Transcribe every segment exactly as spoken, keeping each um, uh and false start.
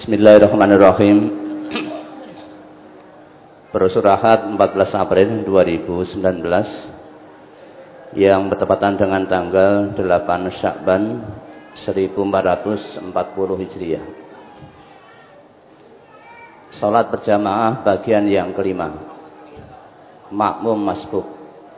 Bismillahirrahmanirrahim. Bersurahat empat belas April dua ribu sembilan belas yang bertepatan dengan tanggal delapan Sya'ban seribu empat ratus empat puluh Hijriah. Salat berjamaah bagian yang kelima. Makmum masbuk.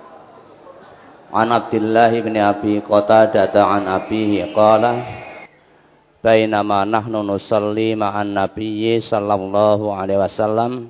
An Abdullah bin Abi Qatadah an abihi qala bainama nahnu nusalli ma'an nabiyyi sallallahu alaihi wasallam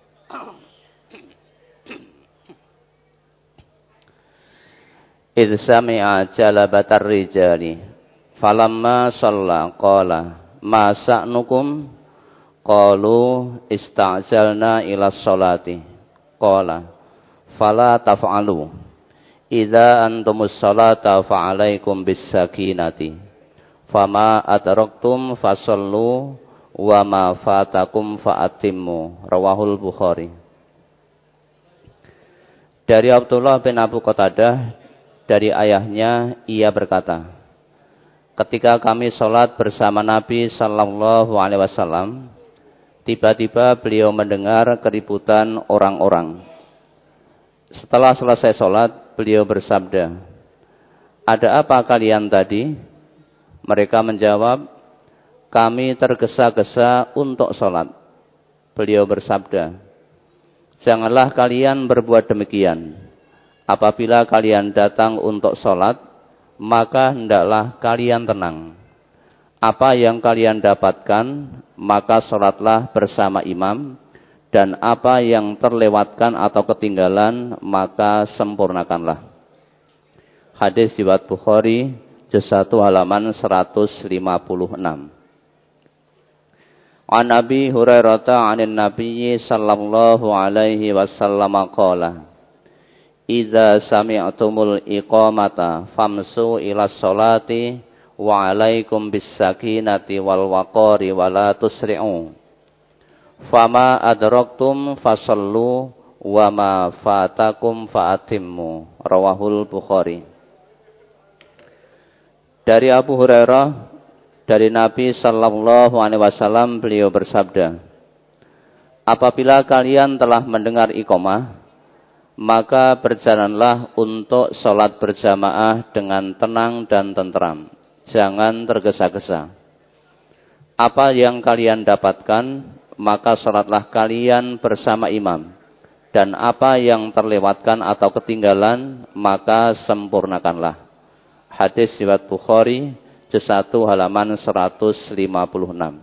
idh sami'a jalabatar rijali falamma shalla qala ma sa'nukum qalu ista'jalna ila sholati qala fala taf'alu idza antumus sholata fa'alaikum bis sakinati fama adraktum fasallu wa ma fatakum fa'atimmu. Rawahul Bukhari. Dari Abdullah bin Abu Qatadah dari ayahnya ia berkata, ketika kami sholat bersama Nabi sallallahu alaihi wasallam, tiba-tiba beliau mendengar keributan orang-orang. Setelah selesai sholat, beliau bersabda, ada apa kalian tadi? Mereka menjawab, kami tergesa-gesa untuk sholat. Beliau bersabda, janganlah kalian berbuat demikian. Apabila kalian datang untuk sholat, maka hendaklah kalian tenang. Apa yang kalian dapatkan, maka sholatlah bersama imam. Dan apa yang terlewatkan atau ketinggalan, maka sempurnakanlah. Hadis riwayat Bukhari, juz satu halaman seratus lima puluh enam. An Abi Hurairah 'anil Nabi sallallahu alaihi wasallam qala idza sami'tumul iqamata famsu ila sholati wa 'alaikum bis sakinati wal waqari wa la tusri'u fama adraktum fasallu wa ma fatakum fa'atimmu. Rawahul Bukhari. Dari Abu Hurairah dari Nabi sallallahu alaihi wasallam beliau bersabda, apabila kalian telah mendengar iqamah, maka berjalanlah untuk sholat berjamaah dengan tenang dan tentram, jangan tergesa-gesa. Apa yang kalian dapatkan, maka sholatlah kalian bersama imam, dan apa yang terlewatkan atau ketinggalan, maka sempurnakanlah. Hadis riwayat Bukhari, juz satu halaman seratus lima puluh enam.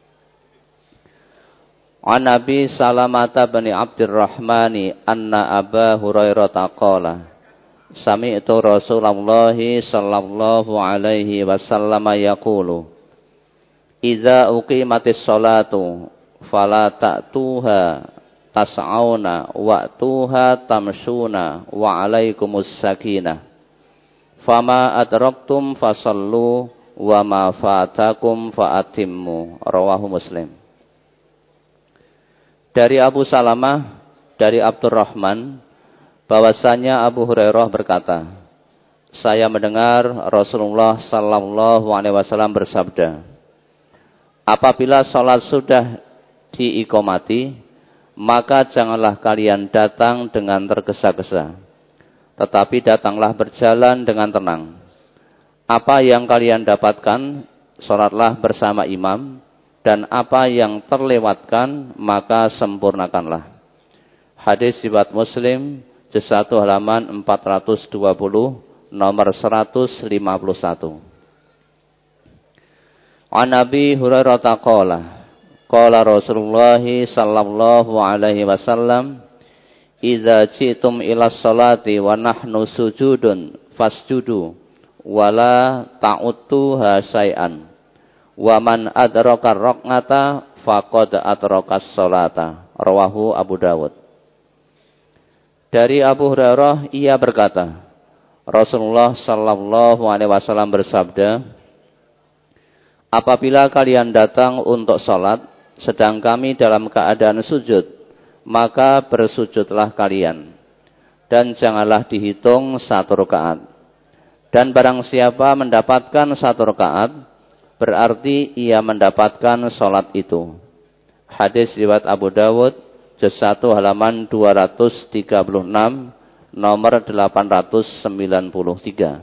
An Nabi Salamata bin Abdurrahmani anna Aba Hurairah qala sami'tu Rasulullah sallallahu alaihi wasallam yaqulu idza uqimatis sholatu fala ta'tuha tas'auna wa'tuha tamshuna wa 'alaikumus sakinah fama adraktum fasallu wa ma fatakum fa'atimmu. Rawahu Muslim. Dari Abu Salamah dari Abdurrahman bahwasanya Abu Hurairah berkata, saya mendengar Rasulullah sallallahu alaihi wasallam bersabda, apabila salat sudah diiqamati, maka janganlah kalian datang dengan tergesa-gesa, tetapi datanglah berjalan dengan tenang. Apa yang kalian dapatkan, sholatlah bersama imam, dan apa yang terlewatkan, maka sempurnakanlah. Hadis riwayat Muslim, juz satu halaman empat ratus dua puluh, nomor seratus lima puluh satu. An Abi Hurairah qala qala Rasulullah sallallahu alaihi wasallam idza ji'tum ila sholati wa nahnu sujudun fasjudu wala ta'udtuha syai'an wa man adraka raq'ata faqad adraka sholata. Rawahu Abu Dawud. Dari Abu Hurairah ia berkata, Rasulullah sallallahu alaihi wasallam bersabda, apabila kalian datang untuk sholat sedang kami dalam keadaan sujud, maka bersujudlah kalian, dan janganlah dihitung satu rakaat. Dan barang siapa mendapatkan satu rakaat, berarti ia mendapatkan sholat itu. Hadis riwayat Abu Dawud, juz satu halaman dua ratus tiga puluh enam, nomor delapan ratus sembilan puluh tiga.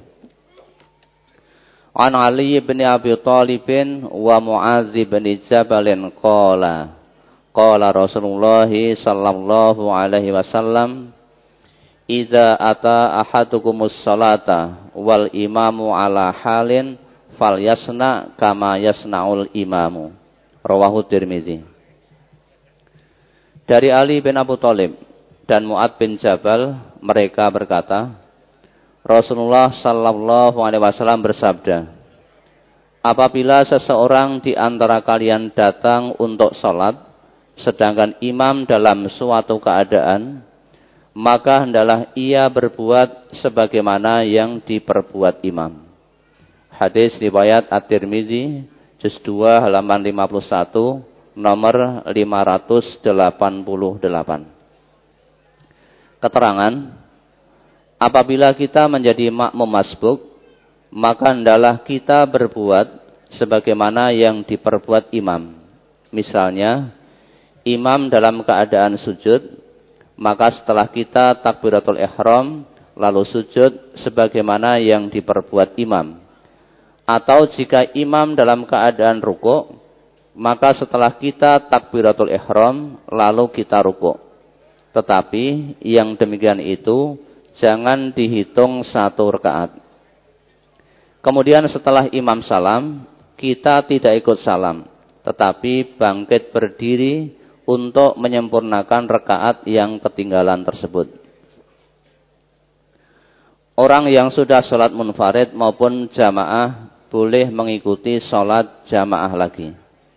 An Ali bin Abi Thalib wa Mu'adz bin Jabal qala qala Rasulullah sallallahu alaihi wasallam idza ata ahadukumus salata wal imamu ala halin falyasna kama yasnaul imamu. Rawahu Tirmizi. Dari Ali bin Abu Thalib dan Mu'adz bin Jabal, mereka berkata, Rasulullah sallallahu alaihi wasallam bersabda, apabila seseorang di antara kalian datang untuk sholat, sedangkan imam dalam suatu keadaan, maka hendaklah ia berbuat sebagaimana yang diperbuat imam. Hadis riwayat At-Tirmizi, juz dua halaman lima puluh satu, nomor lima ratus delapan puluh delapan. Keterangan, apabila kita menjadi makmum masbuk, maka hendaklah kita berbuat sebagaimana yang diperbuat imam. Misalnya, imam dalam keadaan sujud, maka setelah kita takbiratul ihram, lalu sujud sebagaimana yang diperbuat imam. Atau jika imam dalam keadaan rukuk, maka setelah kita takbiratul ihram, lalu kita rukuk. Tetapi yang demikian itu jangan dihitung satu rakaat. Kemudian setelah imam salam, kita tidak ikut salam, tetapi bangkit berdiri untuk menyempurnakan rakaat yang ketinggalan tersebut. Orang yang sudah sholat munfarid maupun jamaah boleh mengikuti sholat jamaah lagi.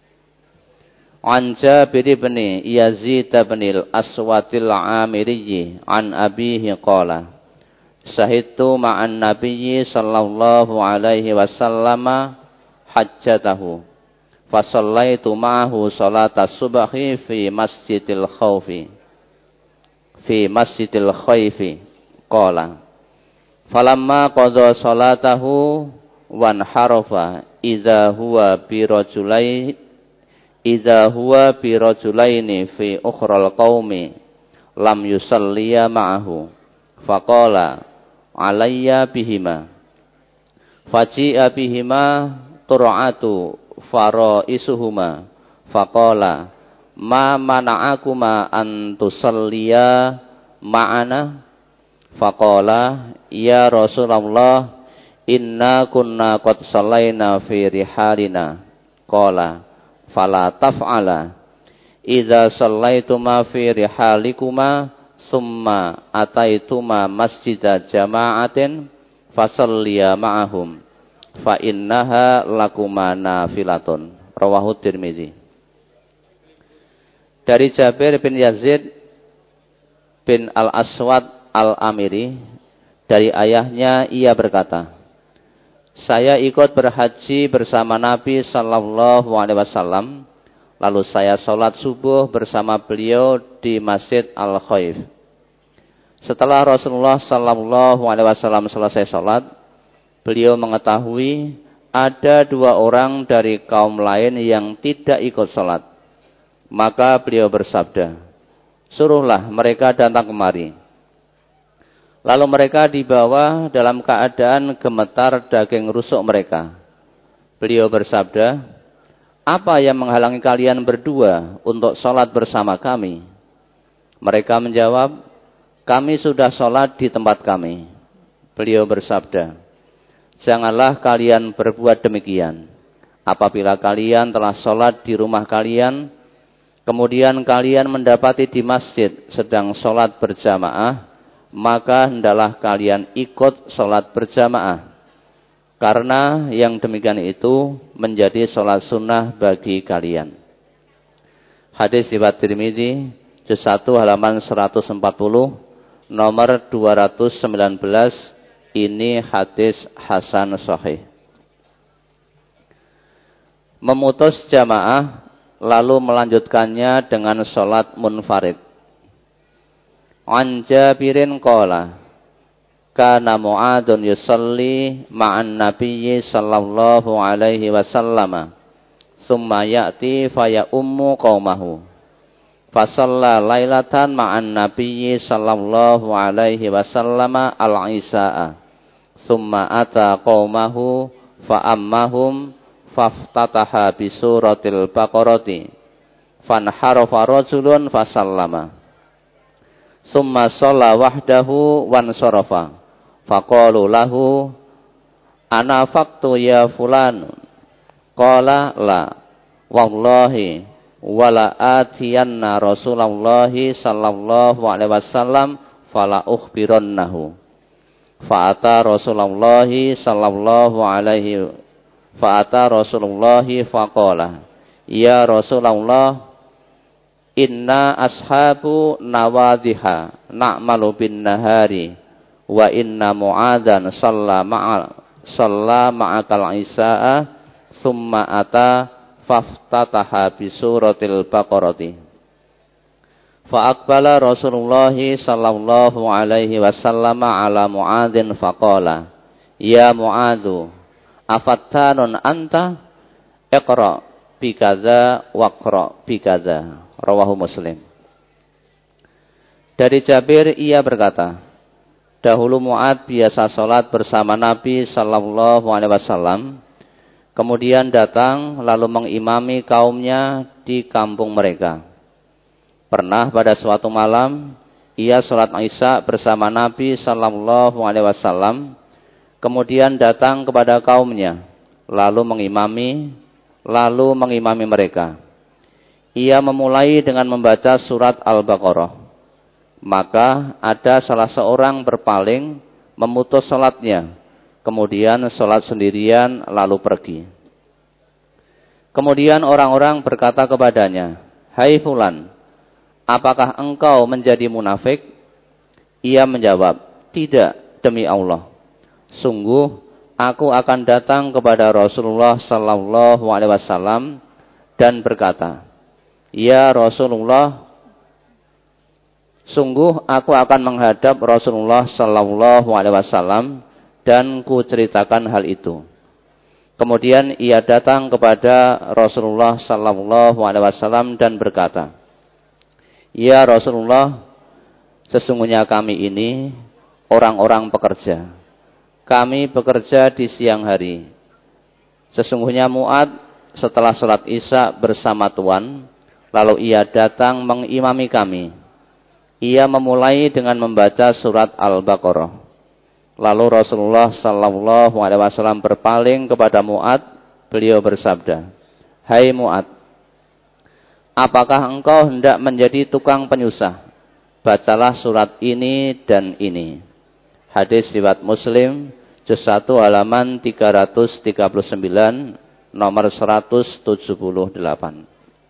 An Jabir bin Yazid bin al-Aswadil Amiri an abihi qala Syahidtu ma'an nabiyyi sallallahu alaihi wasallam hajjatahu fasallaitu ma'ahu salatas subhi fi masjidil khawfi fi masjidil khayfi qala falamma qadha salatahu wan harafa idza huwa bi rajulain idza huwa bi rajulaini fi ukhral qaumi lam yusalliya ma'ahu faqala alayya bihima faji'a bihima tur'atu faraisuhuma faqala ma mana'akuma an tusalliya ma'ana faqala ya Rasulullah inna kunna qad sallaina fi rihalina qala fala taf'ala idza sallaituma fi rihalikuma summa ataituma masjida jama'atin fasalliya ma'ahum fa innaha lakuma nafilatun. Rawahu Tirmizi. Dari Jabir bin Yazid bin Al-Aswad Al-Amiri, dari ayahnya ia berkata, saya ikut berhaji bersama Nabi sallallahu alaihi wasallam, lalu saya sholat subuh bersama beliau di Masjid Al-Khayf. Setelah Rasulullah sallallahu alaihi wasallam selesai sholat, beliau mengetahui ada dua orang dari kaum lain yang tidak ikut sholat. Maka beliau bersabda, suruhlah mereka datang kemari. Lalu mereka dibawa dalam keadaan gemetar daging rusuk mereka. Beliau bersabda, apa yang menghalangi kalian berdua untuk sholat bersama kami? Mereka menjawab, kami sudah sholat di tempat kami. Beliau bersabda, janganlah kalian berbuat demikian. Apabila kalian telah sholat di rumah kalian, kemudian kalian mendapati di masjid sedang sholat berjamaah, maka hendaklah kalian ikut sholat berjamaah. Karena yang demikian itu menjadi sholat sunnah bagi kalian. Hadis riwayat Tirmizi, juz satu halaman seratus empat puluh, nomor dua ratus sembilan belas. Ini hadis hasan sahih. Memutus jamaah lalu melanjutkannya dengan sholat munfarid. An Jabirin qala kana Mu'adzun yusalli ma'an nabiyyi sallallahu alaihi wasallam summa ya'ti faya ummu qaumahu fasalla lailatan ma'an nabiyyi sallallahu alaihi wasallam al-isya'a summa ata qaumahu fa ammahum faftataha bi suratil baqarati fanharafa rajulun fasallama summa shalla wahdahu wansarafa faqalu lahu ana faqtu ya fulan qala la wallahi wala atiyanna rasulullahi sallallahu alaihi wasallam fala ukhbirannahu fa'ata rasulullahi sallallahu alaihi fa'ata rasulullahi faqala ya rasulullah inna ashabu nawadhiha na'malu bin nahari wa inna Mu'adzan shalla ma'a shalla ma'akal isya'a summa ata faftataha bi suratil baqarati fa aqbala Rasulullah sallallahu alaihi wasallam ala Mu'adzin faqala ya Mu'adzu afattanun anta iqra bi kaza waqra bi kaza rawahu Muslim. Dari Jabir ia berkata, dahulu Mu'adz biasa salat bersama Nabi sallallahu alaihi wasallam, kemudian datang lalu mengimami kaumnya di kampung mereka. Pernah pada suatu malam ia salat Isya bersama Nabi sallallahu alaihi wasallam, kemudian datang kepada kaumnya lalu mengimami lalu mengimami mereka. Ia memulai dengan membaca surat Al-Baqarah. Maka ada salah seorang berpaling memutus salatnya, kemudian salat sendirian lalu pergi. Kemudian orang-orang berkata kepadanya, hai fulan, apakah engkau menjadi munafik? Ia menjawab, tidak, demi Allah. Sungguh aku akan datang kepada Rasulullah sallallahu alaihi wasallam dan berkata, ya Rasulullah, sungguh aku akan menghadap Rasulullah sallallahu alaihi wasallam dan ku ceritakan hal itu. Kemudian ia datang kepada Rasulullah sallallahu alaihi wasallam dan berkata, ya Rasulullah, sesungguhnya kami ini orang-orang pekerja. Kami bekerja di siang hari. Sesungguhnya Mu'adz setelah salat Isya bersama Tuan, lalu ia datang mengimami kami. Ia memulai dengan membaca surat Al-Baqarah. Lalu Rasulullah sallallahu alaihi wasallam berpaling kepada Mu'adz. Beliau bersabda, hai Mu'adz, apakah engkau hendak menjadi tukang penyusah? Bacalah surat ini dan ini. Hadis riwayat Muslim, juz satu halaman tiga ratus tiga puluh sembilan, nomor seratus tujuh puluh delapan.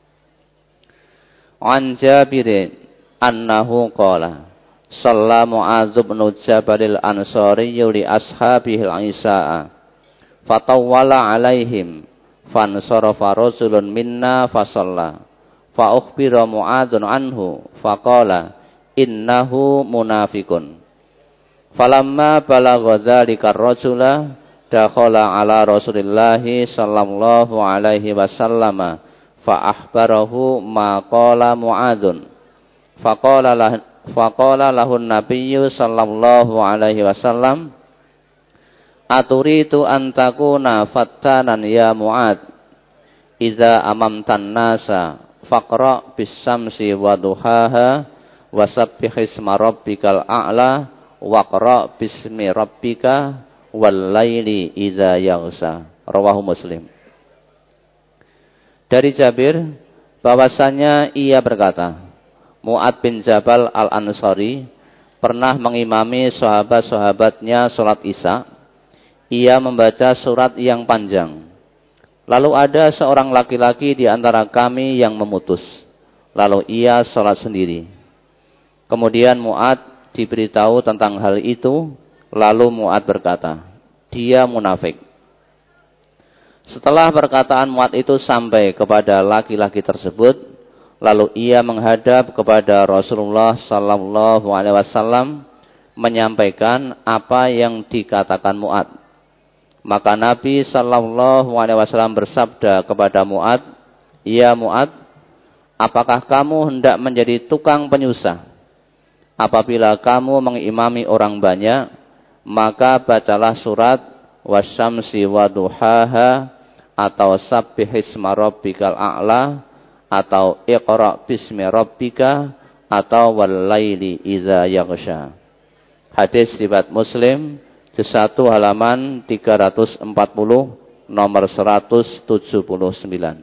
An Jabir annahu qala shalla Mu'adz bin Jabal al-Ansari li ashabihi al-isya'a fatawwala alaihim fansarafa rajulun minna fasalla fa ukhbira Mu'adzun anhu faqala innahu munafiqun falamma balagha dzalika ar-rajula dakhala ala Rasulillahi sallallahu alaihi wasallam fa akhbarahu ma qala Mu'adzun faqala lah faqala lahu an-nabiyyu sallallahu alaihi wasallam aturitu an takuna fattanan ya Mu'adz idza amamtan nasa faqra bis samsi wa duhaha wasabbih isma rabbikal a'la waqra bismi rabbika wal laili idza yaghsa rawahu Muslim. Dari Jabir bahwasanya ia berkata, Mu'adz bin Jabal al-Ansari pernah mengimami sahabat-sahabatnya salat Isya. Ia membaca surat yang panjang. Lalu ada seorang laki-laki di antara kami yang memutus. Lalu ia salat sendiri. Kemudian Mu'adz diberitahu tentang hal itu. Lalu Mu'adz berkata, dia munafik. Setelah perkataan Mu'adz itu sampai kepada laki-laki tersebut, lalu ia menghadap kepada Rasulullah sallallahu alaihi wasallam menyampaikan apa yang dikatakan Mu'ad. Maka Nabi sallallahu alaihi wasallam bersabda kepada Mu'ad, "Ya Mu'ad, apakah kamu hendak menjadi tukang penyusah? Apabila kamu mengimami orang banyak, maka bacalah surat wasyamsi waduhaha atau sabbihisma rabbikal a'la atau iqra bismi rabbika atau wal-laili idza yaghsha." Hadis riwayat Muslim, juz satu halaman tiga ratus empat puluh, nomor seratus tujuh puluh sembilan.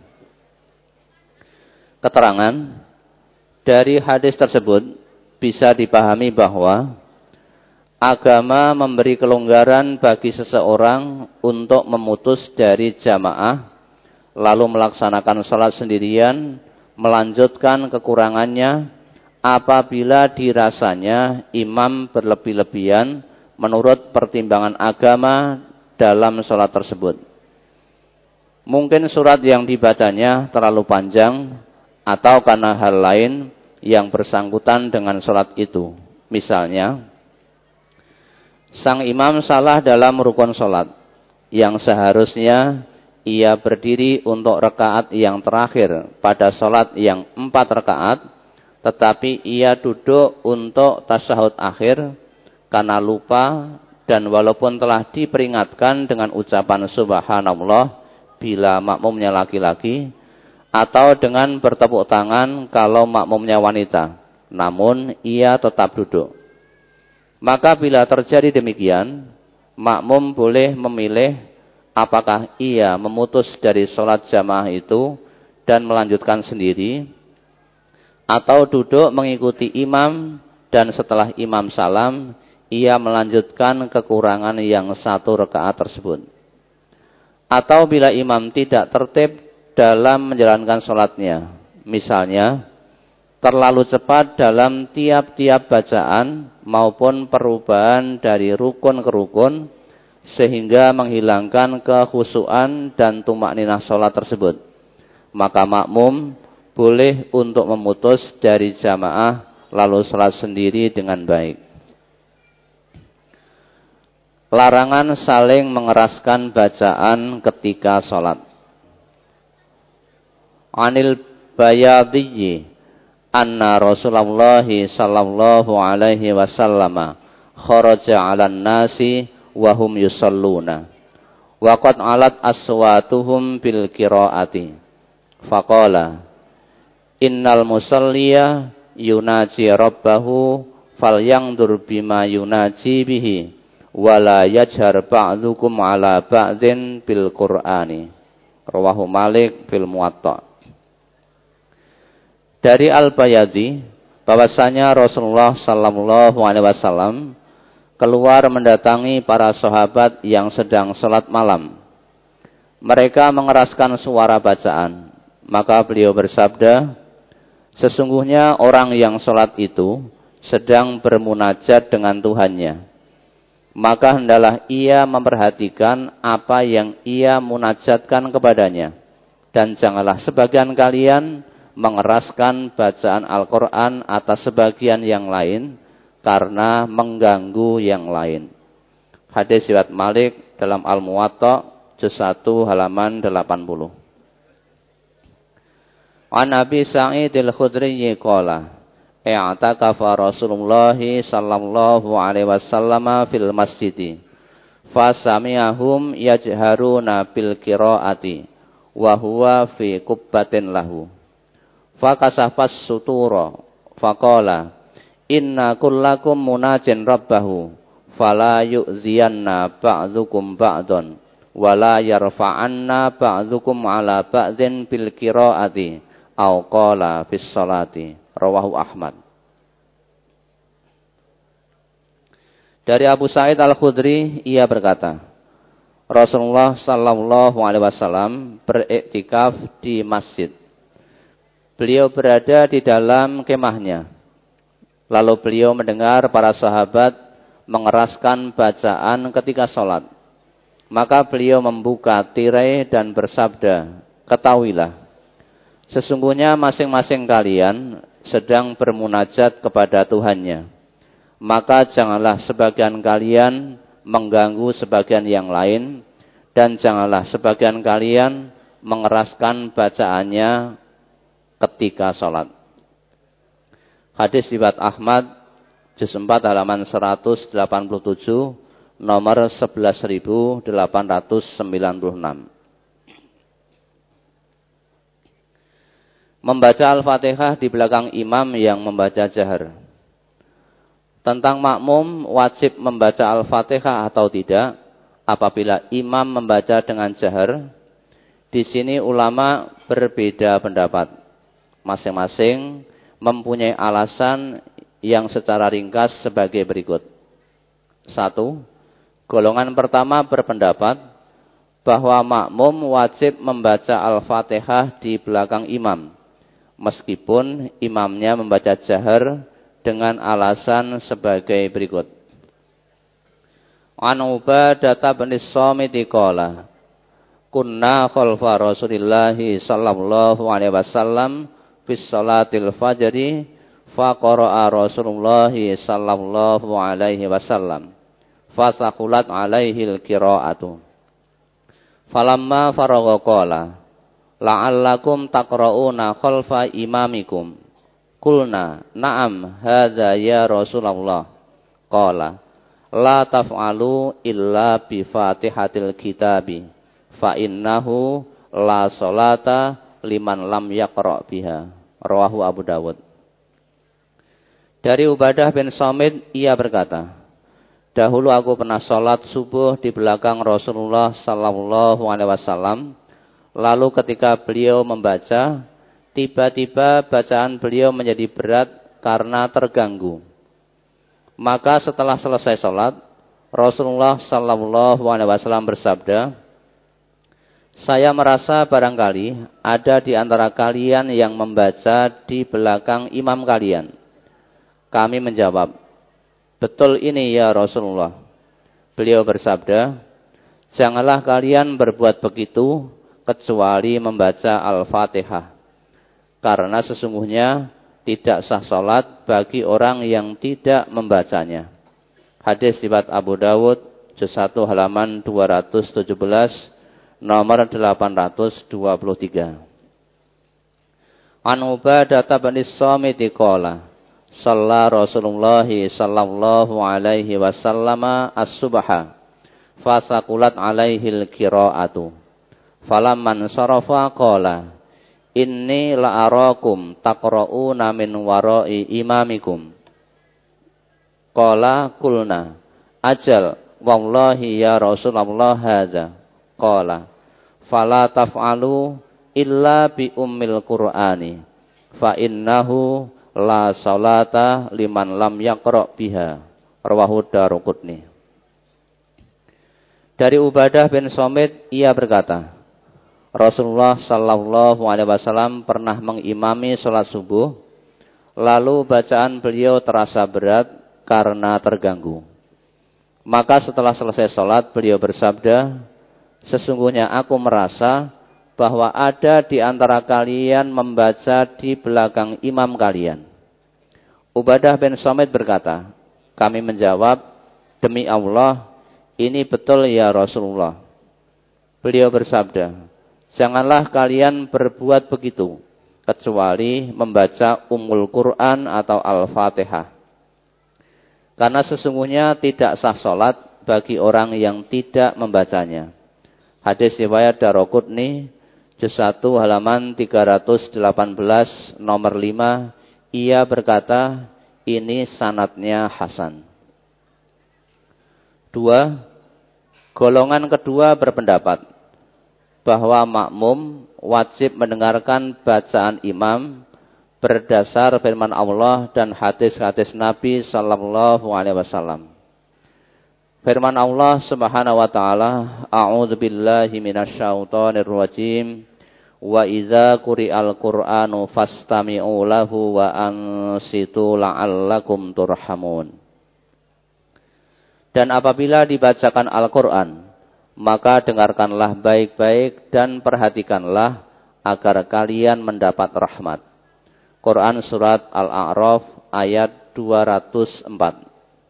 Keterangan dari hadis tersebut bisa dipahami bahwa agama memberi kelonggaran bagi seseorang untuk memutus dari jamaah, lalu melaksanakan salat sendirian, melanjutkan kekurangannya apabila dirasanya imam berlebih-lebihan menurut pertimbangan agama dalam sholat tersebut. Mungkin surat yang dibacanya terlalu panjang atau karena hal lain yang bersangkutan dengan sholat itu. Misalnya, sang imam salah dalam rukun sholat yang seharusnya ia berdiri untuk rakaat yang terakhir pada sholat yang empat rakaat, tetapi ia duduk untuk tasyahud akhir karena lupa, dan walaupun telah diperingatkan dengan ucapan subhanallah bila makmumnya laki-laki, atau dengan bertepuk tangan kalau makmumnya wanita, namun ia tetap duduk. Maka bila terjadi demikian, makmum boleh memilih apakah ia memutus dari sholat jamaah itu dan melanjutkan sendiri, atau duduk mengikuti imam dan setelah imam salam, ia melanjutkan kekurangan yang satu rakaat tersebut. Atau bila imam tidak tertib dalam menjalankan sholatnya, misalnya terlalu cepat dalam tiap-tiap bacaan maupun perubahan dari rukun ke rukun, sehingga menghilangkan kekhusyuan dan tumakninah sholat tersebut, maka makmum boleh untuk memutus dari jamaah lalu sholat sendiri dengan baik. Larangan saling mengeraskan bacaan ketika sholat. Anil Bayadiyyi anna Rasulullah sallallahu alaihi wasallam kharaja 'alan nasi wa hum yusalluna wa qad 'alat aswatuhum bil qiraati faqala innal musalliya yunaji rabbahu falyandur bima yunaji bihi wala yajhar ba'dukum ala ba'din bil qur'ani. Rawahu Malik fil Muwatta. Dari Al-Bayadi bahwasanya Rasulullah sallallahu alaihi wasallam keluar mendatangi para sahabat yang sedang salat malam. Mereka mengeraskan suara bacaan, maka beliau bersabda, "Sesungguhnya orang yang sholat itu sedang bermunajat dengan Tuhannya. Maka hendaklah ia memperhatikan apa yang ia munajatkan kepadanya. Dan janganlah sebagian kalian mengeraskan bacaan Al-Quran atas sebagian yang lain, karena mengganggu yang lain." Hadis riwayat Malik dalam Al-Muwatta, juz satu halaman delapan puluh. An Abi Sa'id al-Khudri qala i'takafa Rasulullah sallallahu alaihi wasallam fil masjid fa sami'ahum yajharuna bil qiraati wa huwa fi qubbatin lahu fa kasafas sutura fa qala inna kullakum munajin rabbahu fala yu'ziyanna ba'dukum ba'dun wala yarfa'anna ba'dukum ala ba'din bil qiraati au qala fis salati. Rawahu Ahmad. Dari Abu Sa'id Al-Khudri, ia berkata, Rasulullah sallallahu alaihi wasallam beriktikaf di masjid. Beliau berada di dalam kemahnya. Lalu beliau mendengar para sahabat mengeraskan bacaan ketika sholat. Maka beliau membuka tirai dan bersabda, "Ketahuilah, sesungguhnya masing-masing kalian sedang bermunajat kepada Tuhannya. maka janganlah sebagian kalian mengganggu sebagian yang lain, dan janganlah sebagian kalian mengeraskan bacaannya ketika sholat. Hadis riwayat Ahmad, juz empat halaman seratus delapan puluh tujuh, nomor sebelas ribu delapan ratus sembilan puluh enam. Membaca Al-Fatihah di belakang imam yang membaca jahar. Tentang makmum wajib membaca Al-Fatihah atau tidak apabila imam membaca dengan jahar. Di sini ulama berbeda pendapat. Masing-masing mempunyai alasan yang secara ringkas sebagai berikut. Satu, golongan pertama berpendapat bahwa makmum wajib membaca Al-Fatihah di belakang imam, meskipun imamnya membaca jahar dengan alasan sebagai berikut. An Ubadah bin Samit qala, kunna khalfa Rasulillah sallallahu alaihi wasallam fi salatil fajri fa qara'a Rasulullah sallallahu alaihi wasallam fa saqulat alaihi al-qira'atu. Falamma faragha qala la'allakum taqra'una khalfa imamikum. Qulna na'am hadza ya Rasulullah. Qala la taf'alu illa bi Fatihatil kitabi fa innahu la salata liman lam yaqra' biha. Rawahu Abu Dawud. Dari Ubadah bin Samit, ia berkata, dahulu aku pernah salat subuh di belakang Rasulullah sallallahu alaihi wasallam. Lalu ketika beliau membaca, tiba-tiba bacaan beliau menjadi berat karena terganggu. Maka setelah selesai salat, Rasulullah sallallahu alaihi wasallam bersabda, saya merasa barangkali ada di antara kalian yang membaca di belakang imam kalian. Kami menjawab, betul ini ya Rasulullah. Beliau bersabda, janganlah kalian berbuat begitu kecuali membaca Al-Fatihah. Karena sesungguhnya tidak sah salat bagi orang yang tidak membacanya. Hadis riwayat Abu Dawud, juz satu halaman dua ratus tujuh belas, nomor delapan ratus dua puluh tiga. An Ubadah bin Samit qala, shalla Rasulullah sallallahu alaihi wasallam as-subha fa saqulat alaihi al-qira'atu. Falamman sarafa qala inni la'arakum taqra'una min wara'i imamikum. Qala qulna ajal wallahi ya Rasulullah hadza. Qala fala taf'alu illa bi ummil qur'ani fa innahu la salata liman lam yaqra' biha. Rawahu Daruqutni. Dari Ubadah bin Samit, ia berkata, Rasulullah sallallahu alaihi wasallam pernah mengimami salat subuh, lalu bacaan beliau terasa berat karena terganggu. Maka setelah selesai salat, beliau bersabda, sesungguhnya aku merasa bahwa ada di antara kalian membaca di belakang imam kalian. Ubadah bin Samit berkata, kami menjawab, demi Allah, ini betul ya Rasulullah. Beliau bersabda, janganlah kalian berbuat begitu, kecuali membaca Ummul Quran atau Al-Fatihah. Karena sesungguhnya tidak sah salat bagi orang yang tidak membacanya. Hadis riwayat Daruqutni, juz satu halaman tiga ratus delapan belas, nomor lima, ia berkata, ini sanadnya hasan. Dua, golongan kedua berpendapat bahwa makmum wajib mendengarkan bacaan imam berdasar firman Allah dan hadis-hadis Nabi sallallahu alaihi wasallam. Firman Allah Subhanahu wa taala, a'udzu billahi minasyaitonir rajim, wa idza quri'al qur'anu fastami'u lahu wa ansitu la'allakum turhamun. Dan apabila dibacakan Al-Qur'an, maka dengarkanlah baik-baik dan perhatikanlah agar kalian mendapat rahmat. Quran surat Al-A'raf ayat dua ratus empat.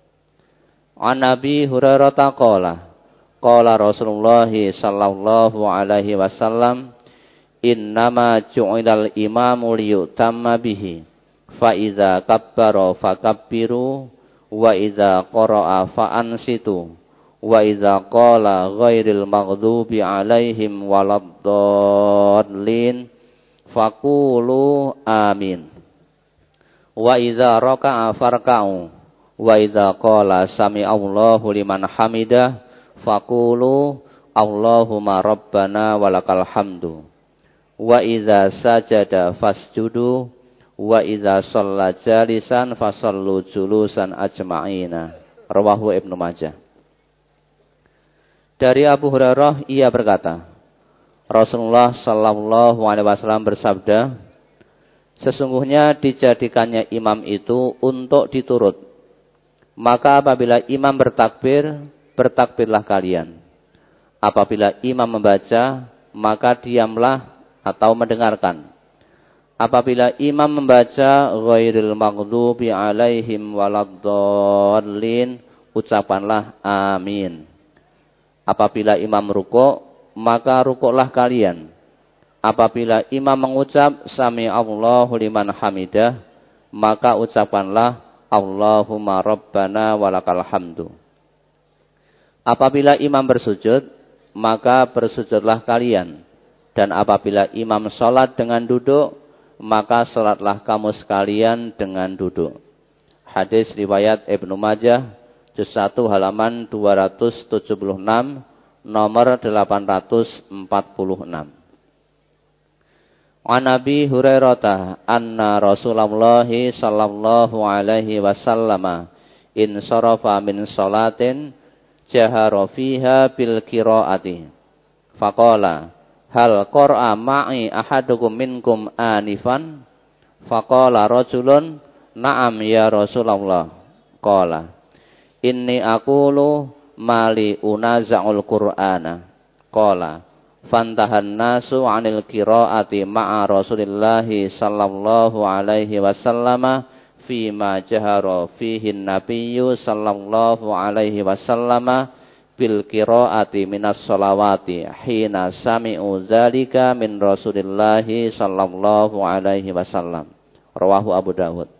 An Nabi Hurairah qala qala Rasulullah sallallahu alaihi wasallam innama ju'ilal imamu liyutamma bihi fa idza kabbara fakabbiru wa idza qara'a fa ansitu wa idza qala ghairil maghdubi alaihim waladdallin faqulu amin wa idza raka'a farka'u wa idza qala sami'allahu liman hamidah faqulu Allahumma rabbana walakal hamdu wa idza sajada fasjudu wa idza shalla jalisan fasallu julusan ajma'ina. Rawahu Ibnu Majah. Dari Abu Hurairah ia berkata, Rasulullah sallallahu alaihi wasallam bersabda, sesungguhnya dijadikannya imam itu untuk diturut. Maka apabila imam bertakbir, bertakbirlah kalian. Apabila imam membaca, maka diamlah atau mendengarkan. Apabila imam membaca ghairil maghdubi alaihim waladdallin, ucapanlah amin. Apabila imam rukuk, maka rukuklah kalian. Apabila imam mengucap sami'allahu liman hamidah, maka ucapanlah Allahumma rabbana walakal hamdu. Apabila imam bersujud, maka bersujudlah kalian. Dan apabila imam sholat dengan duduk, maka sholatlah kamu sekalian dengan duduk. Hadis riwayat Ibnu Majah, juz satu halaman dua ratus tujuh puluh enam, nomor delapan ratus empat puluh enam. An Abi Hurairah anna Rasulullah sallallahu alaihi wasallam in sarafa min salatin jahara fiha bil qiraati faqala hal qara'a ma'i ahadukum minkum anifan faqala rajulun na'am ya Rasulullah qala inni aqulu mali unaza'ul qur'ana qala fantahan nasu 'anil qiraati ma'a Rasulillah sallallahu alaihi wasallam fi ma jahara fihi an-nabiyyu sallallahu alaihi wasallam bil qiraati minas shalawati hina sami'u dzalika min Rasulillah sallallahu alaihi wasallam. Rawahu Abu Dawud.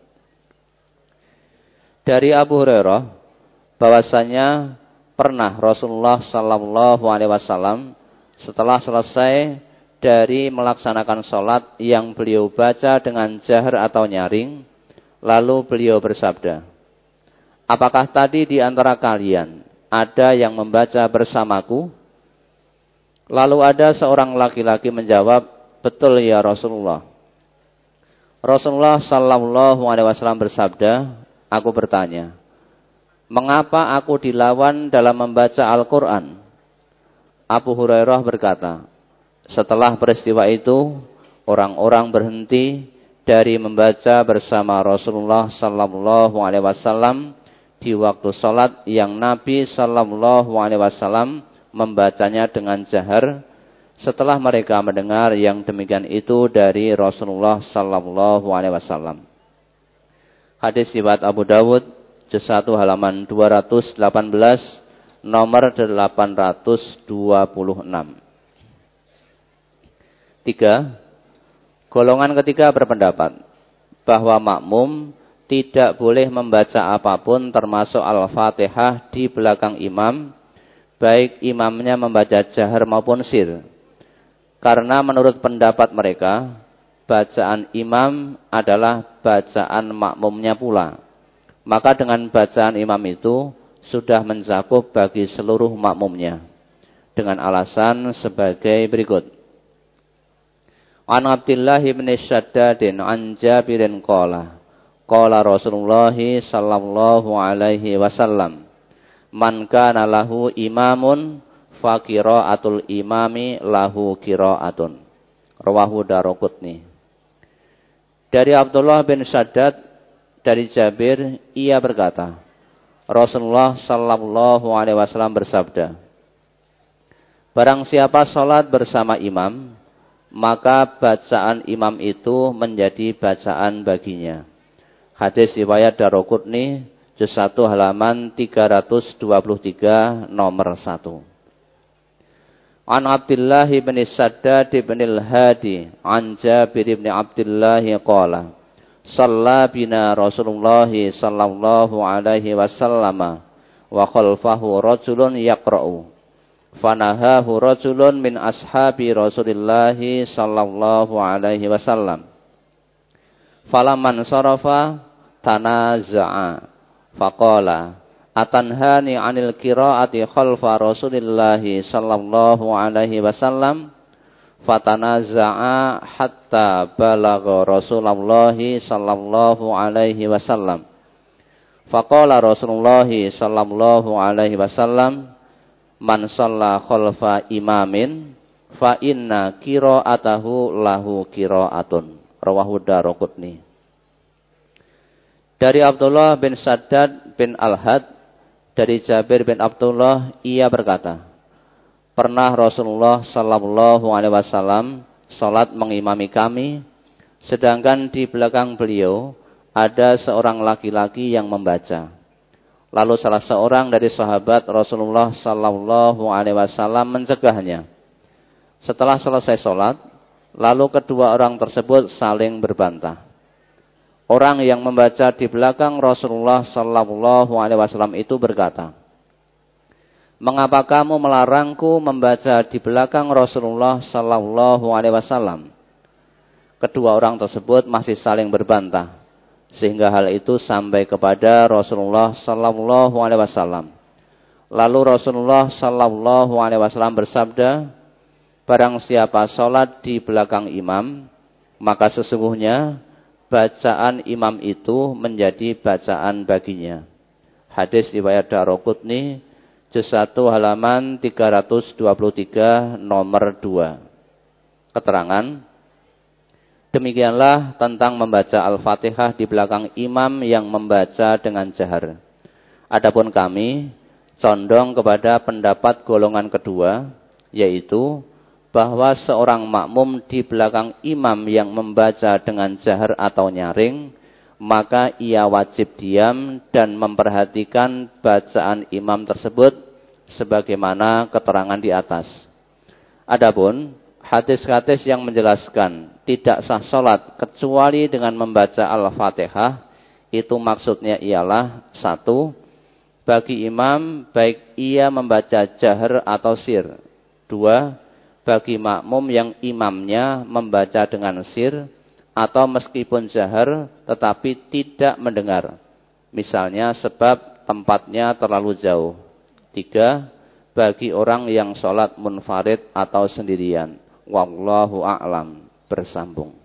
Dari Abu Hurairah bahwasanya pernah Rasulullah sallallahu alaihi wasallam setelah selesai dari melaksanakan sholat yang beliau baca dengan jahar atau nyaring, lalu beliau bersabda, apakah tadi di antara kalian ada yang membaca bersamaku? Lalu ada seorang laki-laki menjawab, betul ya Rasulullah. Rasulullah sallallahu alaihi wasallam bersabda, aku bertanya, mengapa aku dilawan dalam membaca Al-Quran? Abu Hurairah berkata, setelah peristiwa itu, orang-orang berhenti dari membaca bersama Rasulullah sallallahu alaihi wasallam di waktu salat yang Nabi sallallahu alaihi wasallam membacanya dengan jahar, setelah mereka mendengar yang demikian itu dari Rasulullah sallallahu alaihi wasallam. Hadis riwayat Abu Dawud, juz satu halaman dua ratus delapan belas, nomor delapan ratus dua puluh enam. Tiga, golongan ketiga berpendapat bahwa makmum tidak boleh membaca apapun termasuk Al-Fatihah di belakang imam, baik imamnya membaca jahar maupun sir. Karena menurut pendapat mereka, bacaan imam adalah bacaan makmumnya pula. Maka dengan bacaan imam itu sudah mencakup bagi seluruh makmumnya. Dengan alasan sebagai berikut. An Abdullah bin Shaddadin an Jabirin qala qala Rasulullah sallallahu alaihi wasallam man kana lahu imamun fa qiraatul imami lahu qiraatun. Rawahu Daruqutni. Dari Abdullah bin Shaddad dari Jabir ia berkata, Rasulullah sallallahu alaihi wasallam bersabda, barang siapa salat bersama imam, maka bacaan imam itu menjadi bacaan baginya. Hadis riwayat Daruqutni, juz satu halaman tiga ratus dua puluh tiga nomor satu. An Abdullah bin Saddad bin al-Hadi an Jabir bin Abdullah qala shalla bina Rasulullah sallallahu alaihi wasallam wa khalfahu rajulun yaqra'u fanahahu rajulun min ashabi Rasulillah sallallahu alaihi wasallam falaman sarafa tanaza'a faqala atanhani 'anil qira'ati khalfa Rasulillah sallallahu alaihi wasallam fatanaza'a hatta balagha Rasulullah sallallahu alaihi wasallam faqala Rasulullah sallallahu alaihi wasallam man shalla khalfa imamin fa inna qira'atahu lahu qira'atun rawahu Daraqutni. Dari Abdullah bin Saddad bin Al-Had dari Jabir bin Abdullah, ia berkata, pernah Rasulullah sallallahu alaihi wasallam salat mengimami kami, sedangkan di belakang beliau ada seorang laki-laki yang membaca. Lalu salah seorang dari sahabat Rasulullah sallallahu alaihi wasallam mencegahnya. Setelah selesai salat, lalu kedua orang tersebut saling berbantah. Orang yang membaca di belakang Rasulullah sallallahu alaihi wasallam itu berkata, "Mengapa kamu melarangku membaca di belakang Rasulullah sallallahu alaihi wasallam?" Kedua orang tersebut masih saling berbantah, sehingga hal itu sampai kepada Rasulullah sallallahu alaihi wasallam. Lalu Rasulullah sallallahu alaihi wasallam bersabda, "Barang siapa salat di belakang imam, maka sesungguhnya bacaan imam itu menjadi bacaan baginya." Hadis riwayat Daraqutni, juz satu halaman tiga ratus dua puluh tiga nomor dua. Keterangan, demikianlah tentang membaca Al-Fatihah di belakang imam yang membaca dengan jahar. Adapun kami condong kepada pendapat golongan kedua, yaitu bahwa seorang makmum di belakang imam yang membaca dengan jahar atau nyaring, maka ia wajib diam dan memperhatikan bacaan imam tersebut sebagaimana keterangan di atas. Adapun hadis-hadis yang menjelaskan tidak sah salat kecuali dengan membaca Al-Fatihah, itu maksudnya ialah satu, bagi imam baik ia membaca jahar atau sir. Dua, bagi makmum yang imamnya membaca dengan sir atau meskipun jahar tetapi tidak mendengar, misalnya sebab tempatnya terlalu jauh. Tiga, bagi orang yang sholat munfarid atau sendirian. Wallahu a'lam. Bersambung.